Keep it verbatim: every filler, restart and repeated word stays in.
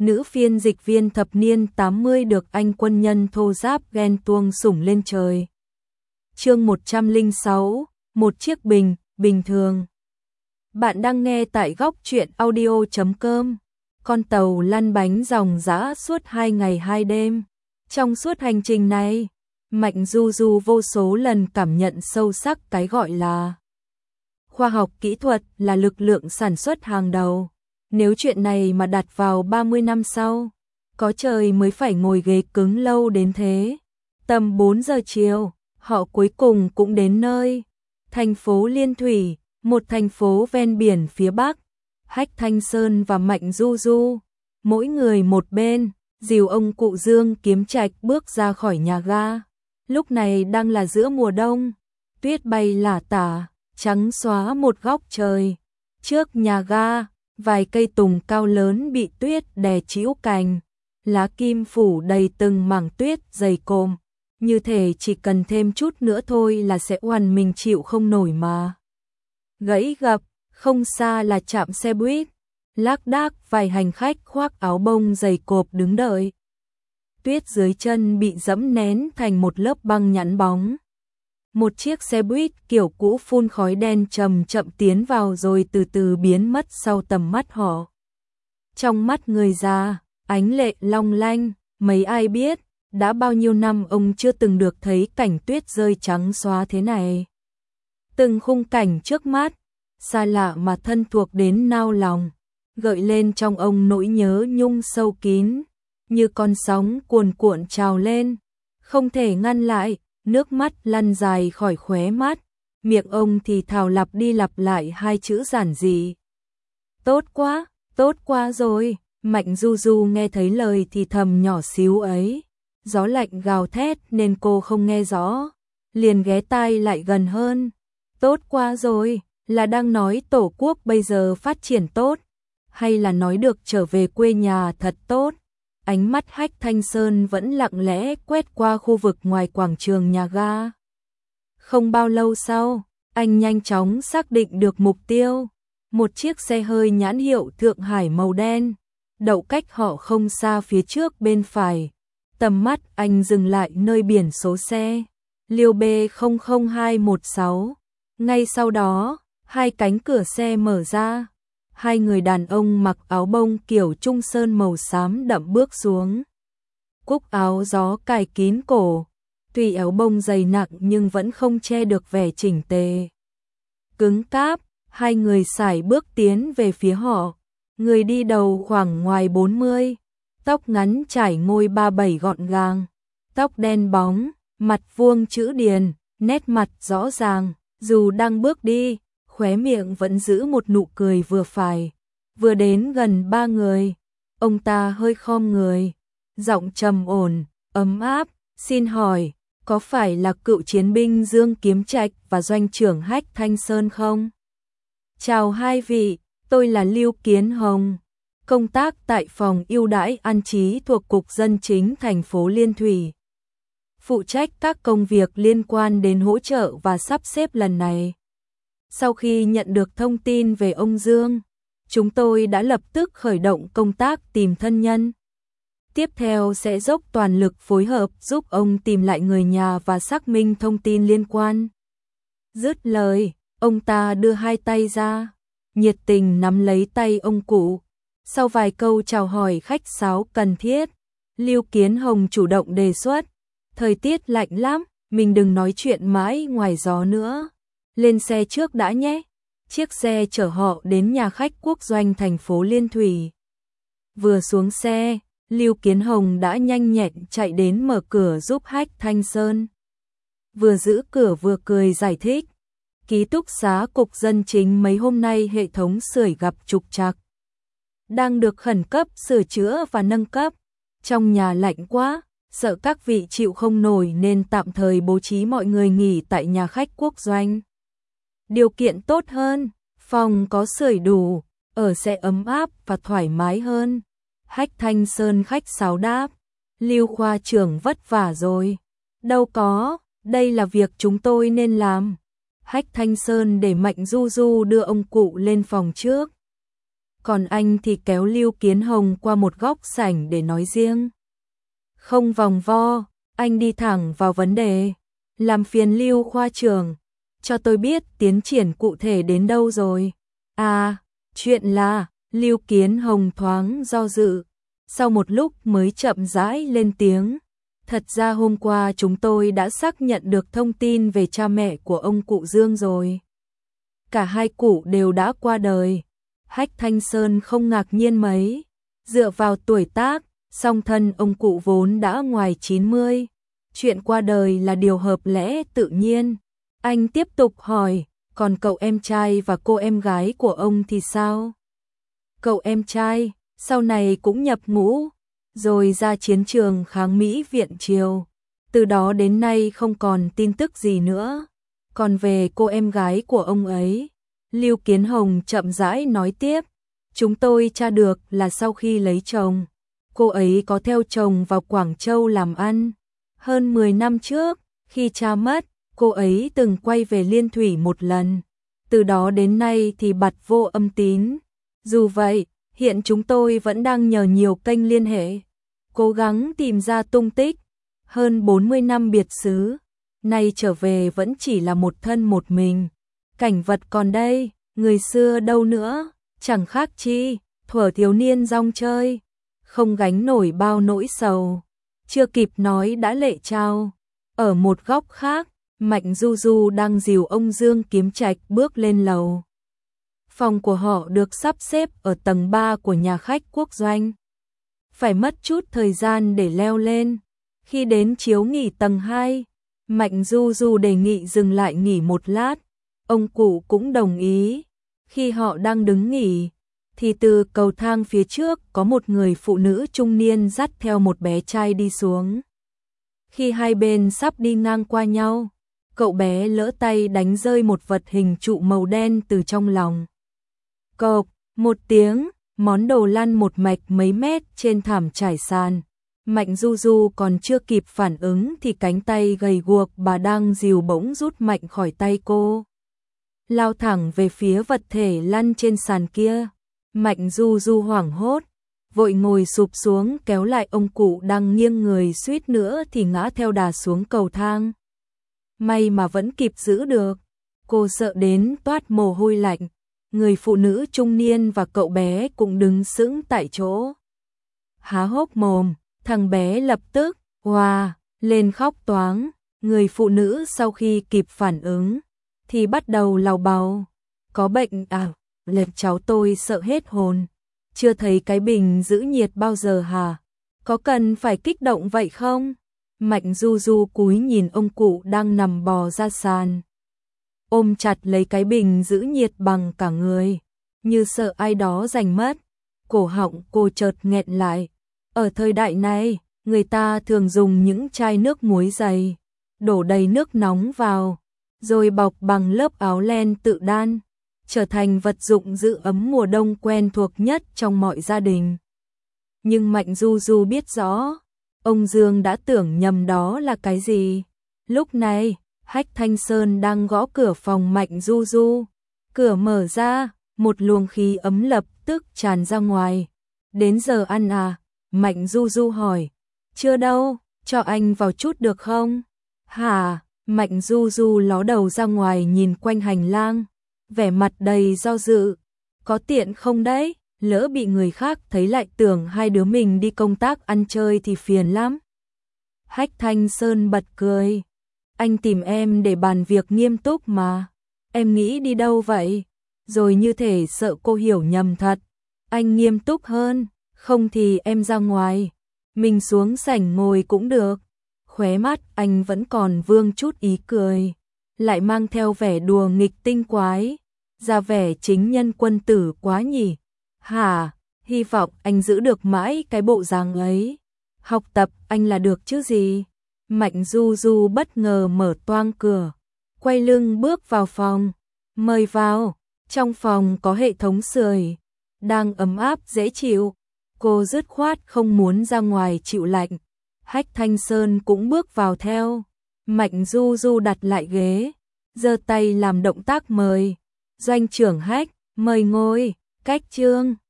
nữ phiên dịch viên thập niên tám mươi được anh quân nhân thô giáp ghen tuông sủng lên trời. Chương một trăm lẻ sáu, một chiếc bình, bình thường. Bạn đang nghe tại góc truyện audio chấm com. Con tàu lăn bánh ròng rã suốt hai ngày hai đêm. Trong suốt hành trình này, Mạnh Du Du vô số lần cảm nhận sâu sắc cái gọi là khoa học kỹ thuật là lực lượng sản xuất hàng đầu. Nếu chuyện này mà đặt vào ba mươi năm sau, có trời mới phải ngồi ghế cứng lâu đến thế. Tầm bốn giờ chiều, họ cuối cùng cũng đến nơi. Thành phố Liên Thủy, một thành phố ven biển phía Bắc. Hách Thanh Sơn và Mạnh Du Du, mỗi người một bên, dìu ông cụ Dương Kiếm Trạch bước ra khỏi nhà ga. Lúc này đang là giữa mùa đông, tuyết bay lả tả, trắng xóa một góc trời. Trước nhà ga, vài cây tùng cao lớn bị tuyết đè trĩu cành, lá kim phủ đầy từng mảng tuyết dày cộm, như thể chỉ cần thêm chút nữa thôi là sẽ oằn mình chịu không nổi mà. Gãy gập, không xa là trạm xe buýt, lác đác vài hành khách khoác áo bông dày cộp đứng đợi. Tuyết dưới chân bị dẫm nén thành một lớp băng nhẵn bóng. Một chiếc xe buýt kiểu cũ phun khói đen chậm chậm tiến vào rồi từ từ biến mất sau tầm mắt họ. Trong mắt người già, ánh lệ long lanh, mấy ai biết, đã bao nhiêu năm ông chưa từng được thấy cảnh tuyết rơi trắng xóa thế này. Từng khung cảnh trước mắt, xa lạ mà thân thuộc đến nao lòng, gợi lên trong ông nỗi nhớ nhung sâu kín, như con sóng cuồn cuộn trào lên, không thể ngăn lại. Nước mắt lăn dài khỏi khóe mắt, miệng ông thì thào lặp đi lặp lại hai chữ giản dị. Tốt quá, tốt quá rồi. Mạnh Du Du nghe thấy lời thì thầm nhỏ xíu ấy. Gió lạnh gào thét nên cô không nghe rõ, liền ghé tai lại gần hơn. Tốt quá rồi, là đang nói Tổ quốc bây giờ phát triển tốt, hay là nói được trở về quê nhà thật tốt? Ánh mắt Hách Thanh Sơn vẫn lặng lẽ quét qua khu vực ngoài quảng trường nhà ga. Không bao lâu sau, anh nhanh chóng xác định được mục tiêu. Một chiếc xe hơi nhãn hiệu Thượng Hải màu đen, đậu cách họ không xa phía trước bên phải. Tầm mắt anh dừng lại nơi biển số xe, Liêu B không không hai một sáu. Ngay sau đó, hai cánh cửa xe mở ra. Hai người đàn ông mặc áo bông kiểu trung sơn màu xám đậm bước xuống. Cúc áo gió cài kín cổ, tuy áo bông dày nặng nhưng vẫn không che được vẻ chỉnh tề. Cứng cáp, hai người sải bước tiến về phía họ. Người đi đầu khoảng ngoài bốn mươi, tóc ngắn trải ngôi ba bảy gọn gàng, tóc đen bóng, mặt vuông chữ điền, nét mặt rõ ràng, dù đang bước đi, khóe miệng vẫn giữ một nụ cười vừa phải. Vừa đến gần ba người, ông ta hơi khom người, giọng trầm ổn, ấm áp, xin hỏi, có phải là cựu chiến binh Dương Kiếm Trạch và doanh trưởng Hách Thanh Sơn không? Chào hai vị, tôi là Lưu Kiến Hồng, công tác tại phòng ưu đãi an trí thuộc Cục Dân chính thành phố Liên Thủy. Phụ trách các công việc liên quan đến hỗ trợ và sắp xếp lần này. Sau khi nhận được thông tin về ông Dương, chúng tôi đã lập tức khởi động công tác tìm thân nhân. Tiếp theo sẽ dốc toàn lực phối hợp giúp ông tìm lại người nhà và xác minh thông tin liên quan. Dứt lời, ông ta đưa hai tay ra, nhiệt tình nắm lấy tay ông cụ. Sau vài câu chào hỏi khách sáo cần thiết, Lưu Kiến Hồng chủ động đề xuất, thời tiết lạnh lắm, mình đừng nói chuyện mãi ngoài gió nữa. Lên xe trước đã nhé. Chiếc xe chở họ đến nhà khách quốc doanh thành phố Liên Thủy. Vừa xuống xe, Lưu Kiến Hồng đã nhanh nhẹn chạy đến mở cửa giúp Hách Thanh Sơn. Vừa giữ cửa vừa cười giải thích. Ký túc xá Cục Dân chính mấy hôm nay hệ thống sưởi gặp trục trặc, đang được khẩn cấp sửa chữa và nâng cấp. Trong nhà lạnh quá, sợ các vị chịu không nổi nên tạm thời bố trí mọi người nghỉ tại nhà khách quốc doanh. Điều kiện tốt hơn, phòng có sưởi đủ, ở sẽ ấm áp và thoải mái hơn. Hách Thanh Sơn khách sáo đáp, Lưu khoa trưởng vất vả rồi. Đâu có, đây là việc chúng tôi nên làm. Hách Thanh Sơn để Mạnh Du Du đưa ông cụ lên phòng trước. còn anh thì kéo Lưu Kiến Hồng qua một góc sảnh để nói riêng. Không vòng vo, anh đi thẳng vào vấn đề. Làm phiền Lưu khoa trưởng, cho tôi biết tiến triển cụ thể đến đâu rồi. À, chuyện là, Lưu Kiến Hồng thoáng do dự, sau một lúc mới chậm rãi lên tiếng. Thật ra hôm qua chúng tôi đã xác nhận được thông tin về cha mẹ của ông cụ Dương rồi. Cả hai cụ đều đã qua đời. Hách Thanh Sơn không ngạc nhiên mấy. Dựa vào tuổi tác, song thân ông cụ vốn đã ngoài chín mươi. Chuyện qua đời là điều hợp lẽ tự nhiên. Anh tiếp tục hỏi, còn cậu em trai và cô em gái của ông thì sao? Cậu em trai, sau này cũng nhập ngũ, rồi ra chiến trường kháng Mỹ viện Triều. Từ đó đến nay không còn tin tức gì nữa. Còn về cô em gái của ông ấy, Lưu Kiến Hồng chậm rãi nói tiếp, chúng tôi tra được là sau khi lấy chồng, cô ấy có theo chồng vào Quảng Châu làm ăn. Hơn mười năm trước, khi cha mất, cô ấy từng quay về Liên Thủy một lần. Từ đó đến nay thì bặt vô âm tín. Dù vậy, hiện chúng tôi vẫn đang nhờ nhiều kênh liên hệ, cố gắng tìm ra tung tích. Hơn bốn mươi năm biệt xứ, nay trở về vẫn chỉ là một thân một mình. Cảnh vật còn đây, người xưa đâu nữa, chẳng khác chi, thuở thiếu niên rong chơi, không gánh nổi bao nỗi sầu. Chưa kịp nói đã lệ trao. Ở một góc khác, Mạnh Du Du đang dìu ông Dương Kiếm Trạch bước lên lầu. Phòng của họ được sắp xếp ở tầng ba của nhà khách Quốc Doanh. Phải mất chút thời gian để leo lên. Khi đến chiếu nghỉ tầng hai, Mạnh Du Du đề nghị dừng lại nghỉ một lát. Ông cụ cũng đồng ý. Khi họ đang đứng nghỉ, thì từ cầu thang phía trước có một người phụ nữ trung niên dắt theo một bé trai đi xuống. Khi hai bên sắp đi ngang qua nhau, cậu bé lỡ tay đánh rơi một vật hình trụ màu đen từ trong lòng. Cộp, một tiếng, món đồ lăn một mạch mấy mét trên thảm trải sàn. Mạnh Du Du còn chưa kịp phản ứng thì cánh tay gầy guộc bà đang dìu bỗng rút mạnh khỏi tay cô, lao thẳng về phía vật thể lăn trên sàn kia. Mạnh Du Du hoảng hốt, vội ngồi sụp xuống kéo lại ông cụ đang nghiêng người suýt nữa thì ngã theo đà xuống cầu thang. May mà vẫn kịp giữ được. Cô sợ đến toát mồ hôi lạnh. Người phụ nữ trung niên và cậu bé cũng đứng sững tại chỗ, há hốc mồm. Thằng bé lập tức oà lên khóc toáng. Người phụ nữ sau khi kịp phản ứng thì bắt đầu lào bào, có bệnh à? Lệch cháu tôi sợ hết hồn. Chưa thấy cái bình giữ nhiệt bao giờ hả? Có cần phải kích động vậy không? Mạnh Du Du cúi nhìn ông cụ đang nằm bò ra sàn, ôm chặt lấy cái bình giữ nhiệt bằng cả người, như sợ ai đó giành mất. Cổ họng cô chợt nghẹn lại. Ở thời đại này, người ta thường dùng những chai nước muối dày, đổ đầy nước nóng vào, rồi bọc bằng lớp áo len tự đan, trở thành vật dụng giữ ấm mùa đông quen thuộc nhất trong mọi gia đình. Nhưng Mạnh Du Du biết rõ, ông Dương đã tưởng nhầm đó là cái gì. Lúc này, Hách Thanh Sơn đang gõ cửa phòng Mạnh Du Du. Cửa mở ra, một luồng khí ấm lập tức tràn ra ngoài. Đến giờ ăn à? Mạnh Du Du hỏi. Chưa đâu, cho anh vào chút được không? Hả? Mạnh Du Du ló đầu ra ngoài nhìn quanh hành lang, vẻ mặt đầy do dự. Có tiện không đấy? Lỡ bị người khác thấy lại tưởng hai đứa mình đi công tác ăn chơi thì phiền lắm. Hách Thanh Sơn bật cười. Anh tìm em để bàn việc nghiêm túc mà. Em nghĩ đi đâu vậy? Rồi như thể sợ cô hiểu nhầm thật. Anh nghiêm túc hơn, không thì em ra ngoài. Mình xuống sảnh ngồi cũng được. Khóe mắt anh vẫn còn vương chút ý cười, lại mang theo vẻ đùa nghịch tinh quái. Ra vẻ chính nhân quân tử quá nhỉ. Hả? Hy vọng anh giữ được mãi cái bộ dáng ấy. Học tập anh là được chứ gì. Mạnh Du Du bất ngờ mở toang cửa, quay lưng bước vào phòng. Mời vào. Trong phòng có hệ thống sưởi, đang ấm áp dễ chịu. Cô dứt khoát không muốn ra ngoài chịu lạnh. Hách Thanh Sơn cũng bước vào theo. Mạnh Du Du đặt lại ghế, giơ tay làm động tác mời. Doanh trưởng Hách, mời ngồi. Cách chương